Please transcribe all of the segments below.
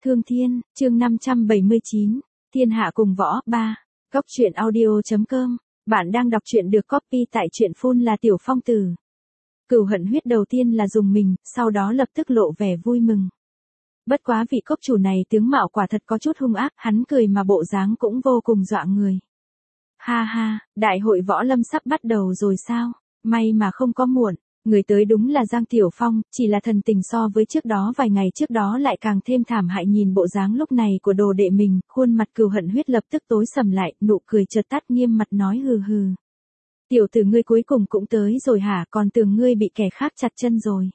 Thương Thiên, chương 579, Thiên Hạ Cùng Võ 3, Góc truyện audio.com, bạn đang đọc truyện được copy tại truyện phun là Tiểu Phong Tử. Cửu Hận Huyết đầu tiên là dùng mình, sau đó lập tức lộ vẻ vui mừng. Bất quá vị cốc chủ này tướng mạo quả thật có chút hung ác, hắn cười mà bộ dáng cũng vô cùng dọa người. Ha ha, đại hội võ lâm sắp bắt đầu rồi sao? May mà không có muộn. Người tới đúng là Giang Tiểu Phong, chỉ là thần tình so với trước đó vài ngày trước đó lại càng thêm thảm hại. Nhìn bộ dáng lúc này của đồ đệ mình, khuôn mặt Cửu Hận Huyết lập tức tối sầm lại, nụ cười chợt tắt, nghiêm mặt nói hừ hừ. Tiểu tử ngươi cuối cùng cũng tới rồi hả, còn tưởng ngươi bị kẻ khác chặt chân rồi.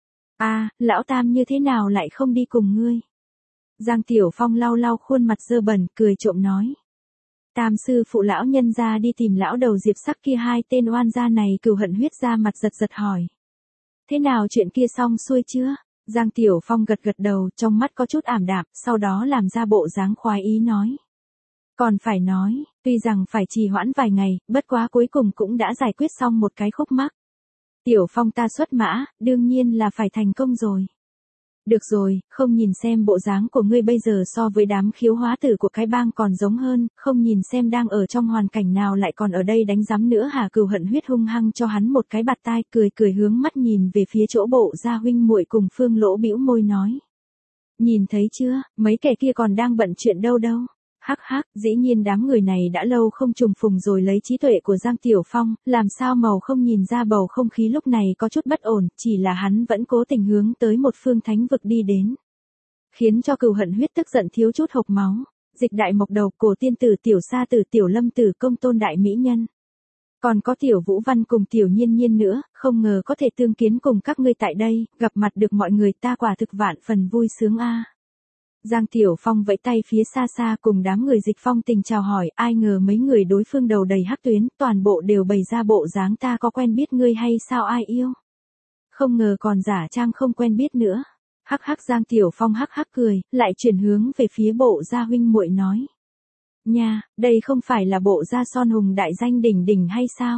À, lão tam như thế nào lại không đi cùng ngươi? Giang Tiểu Phong lau lau khuôn mặt dơ bẩn, cười trộm nói. Tam sư phụ lão nhân ra đi tìm lão đầu Diệp Sắc kia, hai tên oan gia này. Cửu Hận Huyết ra mặt giật giật hỏi. Thế nào, chuyện kia xong xuôi chưa? Giang Tiểu Phong gật gật đầu, trong mắt có chút ảm đạm, sau đó làm ra bộ dáng khoái ý nói. Còn phải nói, tuy rằng phải trì hoãn vài ngày, bất quá cuối cùng cũng đã giải quyết xong một cái khúc mắc. Tiểu Phong ta xuất mã, đương nhiên là phải thành công rồi. Được rồi, không nhìn xem bộ dáng của ngươi bây giờ so với đám khiếu hóa tử của cái bang còn giống hơn, không nhìn xem đang ở trong hoàn cảnh nào lại còn ở đây đánh giám nữa hả? Cửu Hận Huyết hung hăng cho hắn một cái bạt tai, cười cười hướng mắt nhìn về phía chỗ bộ gia huynh muội cùng Phương Lỗ bĩu môi nói. Nhìn thấy chưa, mấy kẻ kia còn đang bận chuyện đâu. Hắc hắc, dĩ nhiên đám người này đã lâu không trùng phùng rồi. Lấy trí tuệ của Giang Tiểu Phong, làm sao màu không nhìn ra bầu không khí lúc này có chút bất ổn, chỉ là hắn vẫn cố tình hướng tới một phương thánh vực đi đến. Khiến cho Cửu Hận Huyết tức giận thiếu chút hộc máu. Dịch Đại Mộc Đầu, Cổ Tiên Tử, Tiểu Sa Tử, Tiểu Lâm Tử, Công Tôn Đại Mỹ Nhân. Còn có Tiểu Vũ Văn cùng Tiểu Nhiên Nhiên nữa, không ngờ có thể tương kiến cùng các ngươi tại đây, gặp mặt được mọi người ta quả thực vạn phần vui sướng a. Giang Tiểu Phong vẫy tay phía xa xa cùng đám người Dịch Phong Tình chào hỏi, ai ngờ mấy người đối phương đầu đầy hắc tuyến, toàn bộ đều bày ra bộ dáng ta có quen biết ngươi hay sao ai yêu. Không ngờ còn giả trang không quen biết nữa. Hắc hắc, Giang Tiểu Phong hắc hắc cười, lại chuyển hướng về phía bộ gia huynh muội nói. Nha, đây không phải là bộ gia Son Hùng đại danh đỉnh đỉnh hay sao?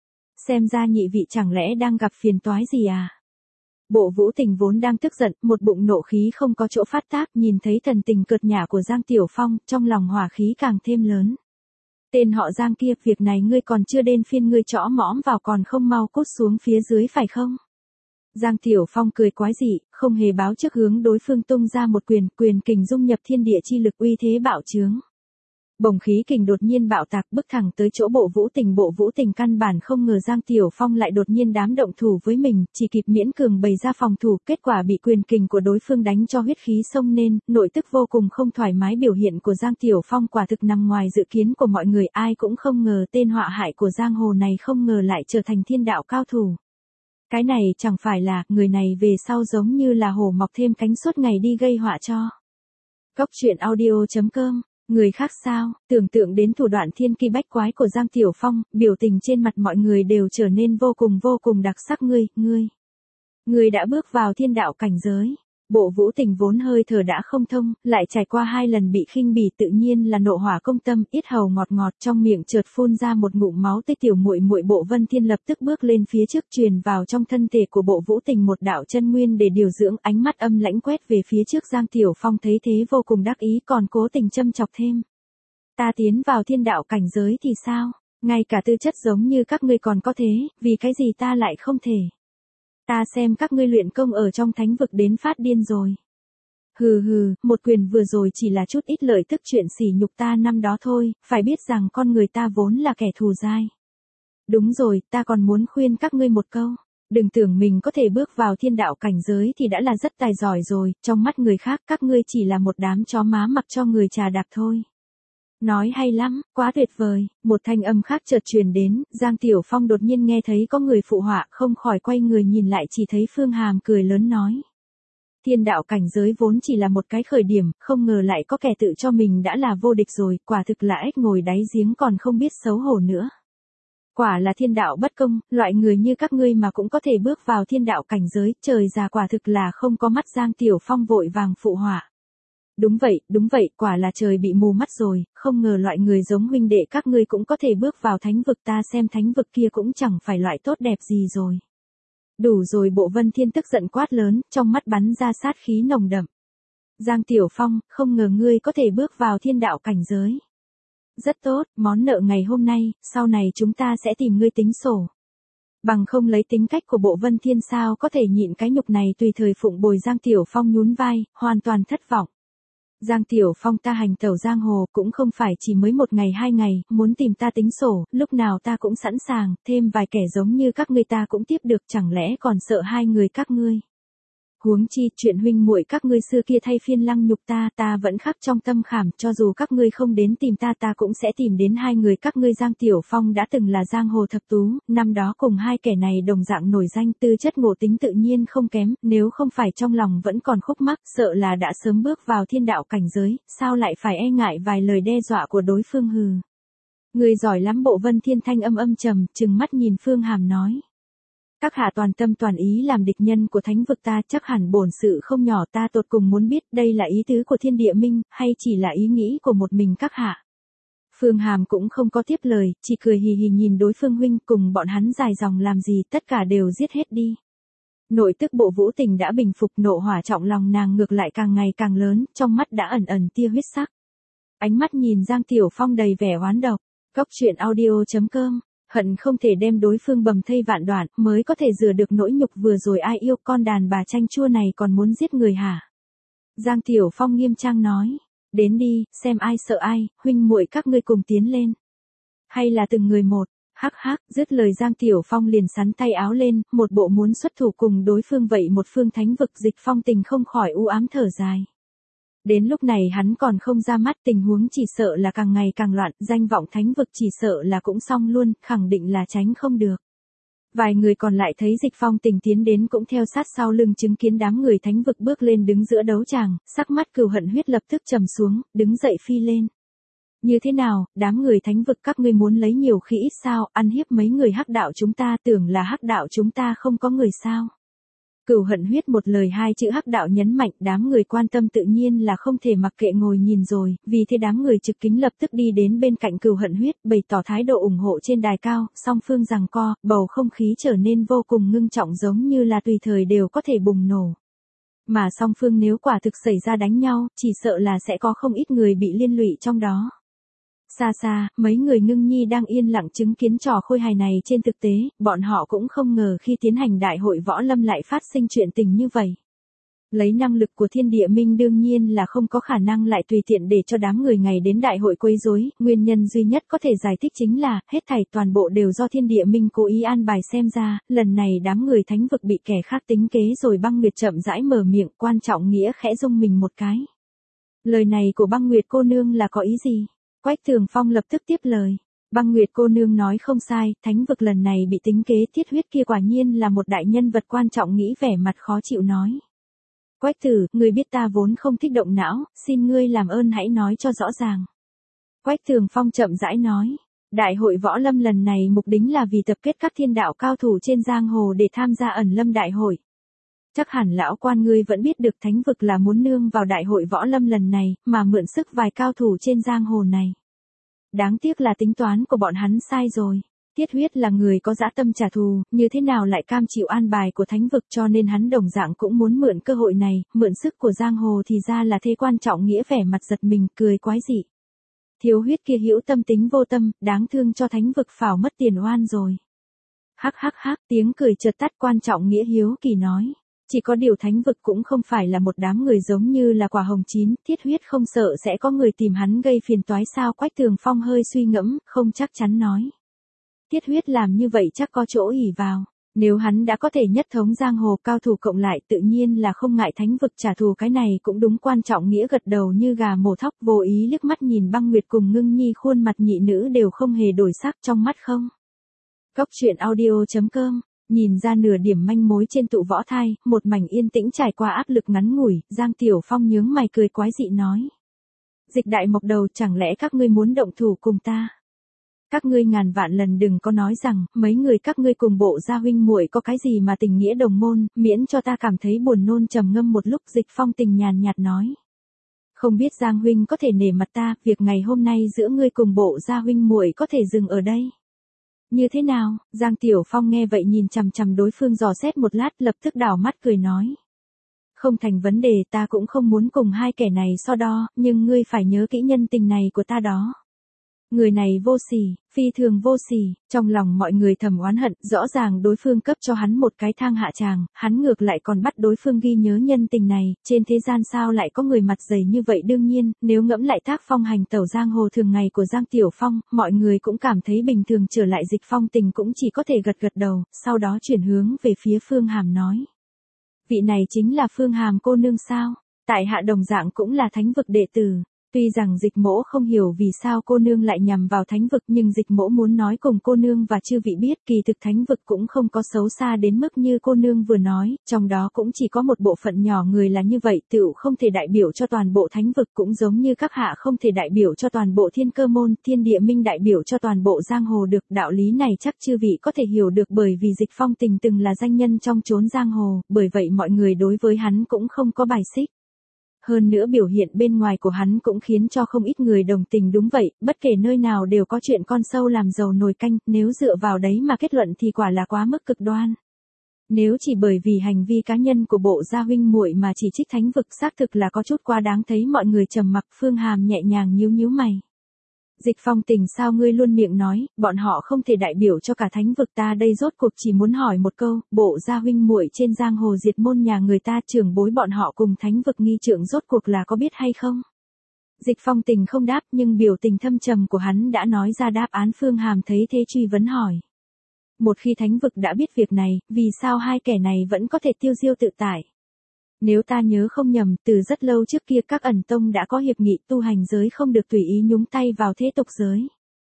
Xem ra nhị vị chẳng lẽ đang gặp phiền toái gì à? Bộ Vũ Tình vốn đang tức giận, một bụng nộ khí không có chỗ phát tác, nhìn thấy thần tình cợt nhả của Giang Tiểu Phong, trong lòng hỏa khí càng thêm lớn. Tên họ Giang kia, việc này ngươi còn chưa đến phiên ngươi chõ mõm vào, còn không mau cút xuống phía dưới phải không? Giang Tiểu Phong cười quái dị, không hề báo trước hướng đối phương tung ra một quyền kình dung nhập thiên địa chi lực, uy thế bạo trướng. Bồng khí kình đột nhiên bạo tạc, bước thẳng tới chỗ Bộ Vũ Tình. Bộ Vũ Tình căn bản không ngờ Giang Tiểu Phong lại đột nhiên đám động thủ với mình, chỉ kịp miễn cường bày ra phòng thủ, kết quả bị quyền kình của đối phương đánh cho huyết khí xông lên, nội tức vô cùng không thoải mái. Biểu hiện của Giang Tiểu Phong quả thực nằm ngoài dự kiến của mọi người, ai cũng không ngờ tên họa hại của giang hồ này không ngờ lại trở thành thiên đạo cao thủ. Cái này chẳng phải là, người này về sau giống như là hổ mọc thêm cánh suốt ngày đi gây họa cho. Góc truyện audio.com. Người khác sao, tưởng tượng đến thủ đoạn thiên kỳ bách quái của Giang Tiểu Phong, biểu tình trên mặt mọi người đều trở nên vô cùng đặc sắc. Ngươi đã bước vào thiên đạo cảnh giới. Bộ Vũ Tình vốn hơi thở đã không thông, lại trải qua 2 lần bị khinh bỉ, tự nhiên là nộ hỏa công tâm, yết hầu ngọt ngọt, trong miệng chợt phun ra một ngụm máu tươi. Tiểu muội muội Bộ Vân Thiên lập tức bước lên phía trước, truyền vào trong thân thể của Bộ Vũ Tình một đạo chân nguyên để điều dưỡng, ánh mắt âm lãnh quét về phía trước. Giang Tiểu Phong thấy thế vô cùng đắc ý, còn cố tình châm chọc thêm. Ta tiến vào thiên đạo cảnh giới thì sao? Ngay cả tư chất giống như các ngươi còn có thế, vì cái gì ta lại không thể? Ta xem các ngươi luyện công ở trong thánh vực đến phát điên rồi. Hừ hừ, một quyền vừa rồi chỉ là chút ít lợi tức, chuyện sỉ nhục ta năm đó thôi, phải biết rằng con người ta vốn là kẻ thù dai. Đúng rồi, ta còn muốn khuyên các ngươi một câu. Đừng tưởng mình có thể bước vào thiên đạo cảnh giới thì đã là rất tài giỏi rồi, trong mắt người khác các ngươi chỉ là một đám chó má mặc cho người trà đạp thôi. Nói hay lắm, quá tuyệt vời. Một thanh âm khác chợt truyền đến, Giang Tiểu Phong đột nhiên nghe thấy có người phụ họa, không khỏi quay người nhìn lại, chỉ thấy Phương Hàm cười lớn nói. Thiên đạo cảnh giới vốn chỉ là một cái khởi điểm, không ngờ lại có kẻ tự cho mình đã là vô địch rồi, quả thực là ếch ngồi đáy giếng còn không biết xấu hổ nữa. Quả là thiên đạo bất công, loại người như các ngươi mà cũng có thể bước vào thiên đạo cảnh giới, trời già quả thực là không có mắt. Giang Tiểu Phong vội vàng phụ họa. Đúng vậy, quả là trời bị mù mắt rồi, không ngờ loại người giống huynh đệ các ngươi cũng có thể bước vào thánh vực, ta xem thánh vực kia cũng chẳng phải loại tốt đẹp gì rồi. Đủ rồi. Bộ Vân Thiên tức giận quát lớn, trong mắt bắn ra sát khí nồng đậm. Giang Tiểu Phong, không ngờ ngươi có thể bước vào thiên đạo cảnh giới. Rất tốt, món nợ ngày hôm nay, sau này chúng ta sẽ tìm ngươi tính sổ. Bằng không lấy tính cách của Bộ Vân Thiên sao có thể nhịn cái nhục này tùy thời phụng bồi. Giang Tiểu Phong nhún vai, hoàn toàn thất vọng. Giang Tiểu Phong, ta hành tẩu giang hồ cũng không phải chỉ mới 1 ngày 2 ngày, muốn tìm ta tính sổ, lúc nào ta cũng sẵn sàng, thêm vài kẻ giống như các ngươi ta cũng tiếp được, chẳng lẽ còn sợ hai người các ngươi. Huống chi, chuyện huynh muội các ngươi xưa kia thay phiên lăng nhục ta vẫn khắc trong tâm khảm, cho dù các ngươi không đến tìm ta cũng sẽ tìm đến hai người các ngươi. Giang Tiểu Phong đã từng là giang hồ thập tú, năm đó cùng hai kẻ này đồng dạng nổi danh, tư chất ngộ tính tự nhiên không kém, nếu không phải trong lòng vẫn còn khúc mắc, sợ là đã sớm bước vào thiên đạo cảnh giới, sao lại phải e ngại vài lời đe dọa của đối phương. Hừ. Người giỏi lắm. Bộ Vân Thiên thanh âm trầm, trừng mắt nhìn Phương Hàm nói. Các hạ toàn tâm toàn ý làm địch nhân của thánh vực ta, chắc hẳn bổn sự không nhỏ, ta tột cùng muốn biết đây là ý tứ của thiên địa minh, hay chỉ là ý nghĩ của một mình các hạ. Phương Hàm cũng không có tiếp lời, chỉ cười hì hì nhìn đối phương. Huynh, cùng bọn hắn dài dòng làm gì, tất cả đều giết hết đi. Nội tức Bộ Vũ Tình đã bình phục, nộ hỏa trọng lòng nàng ngược lại càng ngày càng lớn, trong mắt đã ẩn ẩn tia huyết sắc. Ánh mắt nhìn Giang Tiểu Phong đầy vẻ oán độc. Cốc truyện audio.com, hận không thể đem đối phương bầm thây vạn đoạn, mới có thể rửa được nỗi nhục vừa rồi. Ai yêu con đàn bà chanh chua này còn muốn giết người hả? Giang Tiểu Phong nghiêm trang nói. Đến đi, xem ai sợ ai, huynh muội các ngươi cùng tiến lên. Hay là từng người một? Hắc hắc, dứt lời Giang Tiểu Phong liền sắn tay áo lên, một bộ muốn xuất thủ cùng đối phương. Vậy một phương thánh vực, Dịch Phong Tình không khỏi u ám thở dài. Đến lúc này hắn còn không ra mắt, tình huống chỉ sợ là càng ngày càng loạn, danh vọng thánh vực chỉ sợ là cũng xong luôn, khẳng định là tránh không được. Vài người còn lại thấy Dịch Phong Tình tiến đến cũng theo sát sau lưng, chứng kiến đám người thánh vực bước lên đứng giữa đấu tràng, sắc mắt Cừu Hận Huyết lập tức trầm xuống, đứng dậy phi lên. Như thế nào, đám người thánh vực các ngươi muốn lấy nhiều khi ít sao, ăn hiếp mấy người hắc đạo chúng ta, tưởng là hắc đạo chúng ta không có người sao? Cừu Hận Huyết một lời hai chữ hắc đạo nhấn mạnh, đám người quan tâm tự nhiên là không thể mặc kệ ngồi nhìn rồi, vì thế đám người trực kính lập tức đi đến bên cạnh Cừu Hận Huyết, bày tỏ thái độ ủng hộ. Trên đài cao, song phương giằng co, bầu không khí trở nên vô cùng ngưng trọng, giống như là tùy thời đều có thể bùng nổ. Mà song phương nếu quả thực xảy ra đánh nhau, chỉ sợ là sẽ có không ít người bị liên lụy trong đó. Xa xa, mấy người Ngưng Nhi đang yên lặng chứng kiến trò khôi hài này. Trên thực tế, bọn họ cũng không ngờ khi tiến hành đại hội võ lâm lại phát sinh chuyện tình như vậy. Lấy năng lực của thiên địa minh đương nhiên là không có khả năng lại tùy tiện để cho đám người ngày đến đại hội quấy rối. Nguyên nhân duy nhất có thể giải thích chính là, hết thảy toàn bộ đều do thiên địa minh cố ý an bài. Xem ra, lần này đám người thánh vực bị kẻ khác tính kế rồi. Băng Nguyệt chậm rãi mở miệng, Quan Trọng Nghĩa khẽ rung mình một cái. Lời này của Băng Nguyệt cô nương là có ý gì? Quách Tường Phong lập tức tiếp lời. Băng Nguyệt cô nương nói không sai, thánh vực lần này bị tính kế, Thiết Huyết kia quả nhiên là một đại nhân vật. Quan Trọng Nghĩ vẻ mặt khó chịu nói. Quách tử, ngươi biết ta vốn không thích động não, xin ngươi làm ơn hãy nói cho rõ ràng. Quách Tường Phong chậm rãi nói. Đại hội võ lâm lần này mục đích là vì tập kết các thiên đạo cao thủ trên giang hồ để tham gia ẩn lâm đại hội. Chắc hẳn lão quan ngươi vẫn biết được thánh vực là muốn nương vào đại hội võ lâm lần này, mà mượn sức vài cao thủ trên giang hồ này. Đáng tiếc là tính toán của bọn hắn sai rồi. Thiết Huyết là người có dã tâm trả thù, như thế nào lại cam chịu an bài của thánh vực, cho nên hắn đồng dạng cũng muốn mượn cơ hội này, mượn sức của giang hồ. Thì ra là thế. Quan Trọng Nghĩa vẻ mặt giật mình, cười quái dị. Thiếu Huyết kia hữu tâm tính vô tâm, đáng thương cho thánh vực phảo mất tiền oan rồi. Hắc hắc hắc, tiếng cười chợt tắt. Quan Trọng Nghĩa hiếu kỳ nói. Chỉ có điều thánh vực cũng không phải là một đám người giống như là quả hồng chín, Thiết Huyết không sợ sẽ có người tìm hắn gây phiền toái sao? Quách Tường Phong hơi suy ngẫm, không chắc chắn nói. Thiết Huyết làm như vậy chắc có chỗ ỷ vào. Nếu hắn đã có thể nhất thống giang hồ cao thủ cộng lại, tự nhiên là không ngại thánh vực trả thù. Cái này cũng đúng. Quan Trọng Nghĩa gật đầu như gà mổ thóc, vô ý liếc mắt nhìn Băng Nguyệt cùng Ngưng Nhi, khuôn mặt nhị nữ đều không hề đổi sắc, trong mắt không. Cốc truyện audio.com, nhìn ra nửa điểm manh mối trên tụ võ thai, một mảnh yên tĩnh trải qua áp lực ngắn ngủi. Giang Tiểu Phong nhướng mày cười quái dị nói. Dịch Đại Mộc Đầu, chẳng lẽ các ngươi muốn động thủ cùng ta? Các ngươi ngàn vạn lần đừng có nói rằng, mấy người các ngươi cùng Bộ gia huynh muội có cái gì mà tình nghĩa đồng môn, miễn cho ta cảm thấy buồn nôn. Trầm ngâm một lúc, Dịch Phong Tình nhàn nhạt nói. Không biết Giang huynh có thể nể mặt ta, việc ngày hôm nay giữa ngươi cùng Bộ gia huynh muội có thể dừng ở đây. Như thế nào? Giang Tiểu Phong nghe vậy nhìn chằm chằm đối phương dò xét một lát, lập tức đảo mắt cười nói. Không thành vấn đề, ta cũng không muốn cùng hai kẻ này so đo, nhưng ngươi phải nhớ kỹ nhân tình này của ta đó. Người này vô sỉ, phi thường vô sỉ, trong lòng mọi người thầm oán hận, rõ ràng đối phương cấp cho hắn một cái thang hạ tràng, hắn ngược lại còn bắt đối phương ghi nhớ nhân tình này, trên thế gian sao lại có người mặt dày như vậy. Đương nhiên, nếu ngẫm lại tác phong hành tẩu giang hồ thường ngày của Giang Tiểu Phong, mọi người cũng cảm thấy bình thường. Trở lại Dịch Phong Tình cũng chỉ có thể gật gật đầu, sau đó chuyển hướng về phía Phương Hàm nói. Vị này chính là Phương Hàm cô nương sao? Tại hạ đồng dạng cũng là thánh vực đệ tử. Tuy rằng Dịch Mỗ không hiểu vì sao cô nương lại nhằm vào thánh vực, nhưng Dịch Mỗ muốn nói cùng cô nương và chư vị biết, kỳ thực thánh vực cũng không có xấu xa đến mức như cô nương vừa nói, trong đó cũng chỉ có một bộ phận nhỏ người là như vậy, tựu không thể đại biểu cho toàn bộ thánh vực, cũng giống như các hạ không thể đại biểu cho toàn bộ Thiên Cơ môn, Thiên Địa Minh đại biểu cho toàn bộ giang hồ được. Đạo lý này chắc chư vị có thể hiểu được, bởi vì Dịch Phong Tình từng là danh nhân trong chốn giang hồ, bởi vậy mọi người đối với hắn cũng không có bài xích. Hơn nữa biểu hiện bên ngoài của hắn cũng khiến cho không ít người đồng tình. Đúng vậy, bất kể nơi nào đều có chuyện con sâu làm dầu nồi canh, nếu dựa vào đấy mà kết luận thì quả là quá mức cực đoan. Nếu chỉ bởi vì hành vi cá nhân của bộ gia huynh muội mà chỉ trích thánh vực, xác thực là có chút quá đáng. Thấy mọi người trầm mặc, Phương Hàm nhẹ nhàng nhíu nhíu mày. Dịch Phong Tình, sao ngươi luôn miệng nói, bọn họ không thể đại biểu cho cả thánh vực, ta đây rốt cuộc chỉ muốn hỏi một câu, bộ gia huynh muội trên giang hồ diệt môn nhà người ta, trưởng bối bọn họ cùng thánh vực nghi trượng rốt cuộc là có biết hay không? Dịch Phong Tình không đáp, nhưng biểu tình thâm trầm của hắn đã nói ra đáp án. Phương Hàm thấy thế truy vấn hỏi. Một khi thánh vực đã biết việc này, vì sao hai kẻ này vẫn có thể tiêu diêu tự tại? Nếu ta nhớ không nhầm, từ rất lâu trước kia các ẩn tông đã có hiệp nghị tu hành giới không được tùy ý nhúng tay vào thế tục giới.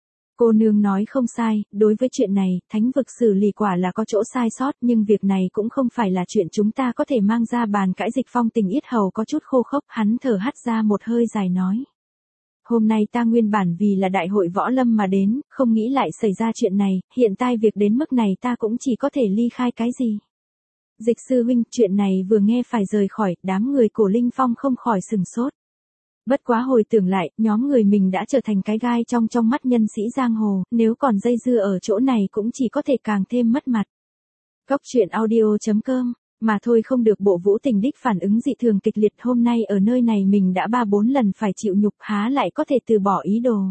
Cô nương nói không sai, đối với chuyện này, thánh vực xử lý quả là có chỗ sai sót, nhưng việc này cũng không phải là chuyện chúng ta có thể mang ra bàn cãi. Dịch Phong Tình yết hầu có chút khô khốc, hắn thở hắt ra một hơi dài nói. Hôm nay ta nguyên bản vì là đại hội võ lâm mà đến, không nghĩ lại xảy ra chuyện này, hiện tại việc đến mức này ta cũng chỉ có thể ly khai. Cái gì? Dịch sư huynh, chuyện này vừa nghe phải rời khỏi, đám người Cổ Linh Phong không khỏi sừng sốt. Bất quá hồi tưởng lại, nhóm người mình đã trở thành cái gai trong mắt nhân sĩ giang hồ, nếu còn dây dưa ở chỗ này cũng chỉ có thể càng thêm mất mặt. Cóc truyện audio.com, mà thôi không được. Bộ Vũ Tình đích phản ứng dị thường kịch liệt, hôm nay ở nơi này mình đã 3-4 lần phải chịu nhục, há lại có thể từ bỏ ý đồ.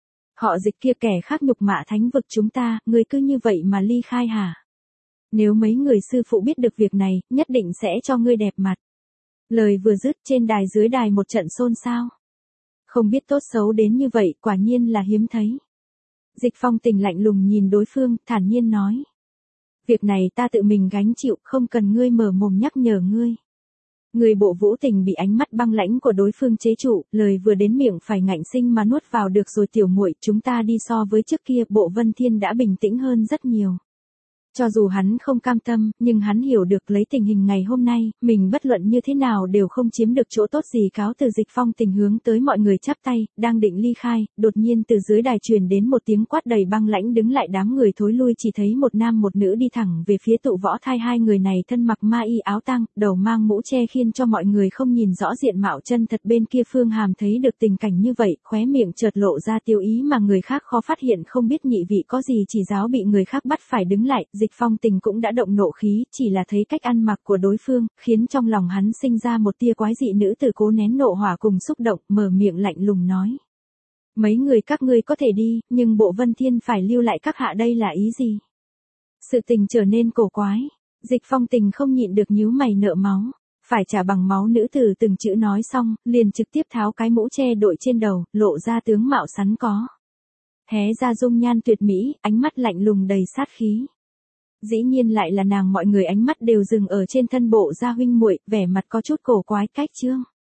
Họ Dịch kia kẻ khác nhục mạ thánh vực chúng ta, người cứ như vậy mà ly khai hả? Nếu mấy người sư phụ biết được việc này, nhất định sẽ cho ngươi đẹp mặt. Lời vừa dứt, trên đài dưới đài một trận xôn xao. Không biết tốt xấu đến như vậy, quả nhiên là hiếm thấy. Dịch Phong Tình lạnh lùng nhìn đối phương, thản nhiên nói. Việc này ta tự mình gánh chịu, không cần ngươi mở mồm nhắc nhở ngươi. Người Bộ Vũ Tình bị ánh mắt băng lãnh của đối phương chế trụ, lời vừa đến miệng phải ngạnh sinh mà nuốt vào được rồi. Tiểu muội, chúng ta đi, so với trước kia, Bộ Vân Thiên đã bình tĩnh hơn rất nhiều. Cho dù hắn không cam tâm, nhưng hắn hiểu được lấy tình hình ngày hôm nay, mình bất luận như thế nào đều không chiếm được chỗ tốt gì. Cáo từ. Dịch Phong Tình hướng tới mọi người chắp tay, đang định ly khai, đột nhiên từ dưới đài truyền đến một tiếng quát đầy băng lãnh. Đứng lại, đám người thối lui, chỉ thấy một nam một nữ đi thẳng về phía tụ võ thai. Hai người này thân mặc ma y áo tang, đầu mang mũ che khiến cho mọi người không nhìn rõ diện mạo chân thật. Bên kia Phương Hàm thấy được tình cảnh như vậy, khóe miệng chợt lộ ra tiêu ý mà người khác khó phát hiện. Không biết nhị vị có gì chỉ giáo bị người khác bắt phải đứng lại. Dịch Phong Tình cũng đã động nộ khí, chỉ là thấy cách ăn mặc của đối phương, khiến trong lòng hắn sinh ra một tia quái dị. Nữ tử cố nén nộ hỏa cùng xúc động, mở miệng lạnh lùng nói. Mấy người các ngươi có thể đi, nhưng Bộ Vân Thiên phải lưu lại các hạ, đây là ý gì? Sự tình trở nên cổ quái. Dịch Phong Tình không nhịn được nhíu mày, nợ máu. Phải trả bằng máu. Nữ tử từng chữ nói xong, liền trực tiếp tháo cái mũ che đội trên đầu, lộ ra tướng mạo sắn có. Hé ra dung nhan tuyệt mỹ, ánh mắt lạnh lùng đầy sát khí. Dĩ nhiên lại là nàng. Mọi người ánh mắt đều dừng ở trên thân Bộ gia huynh muội, vẻ mặt có chút cổ quái. Cách chương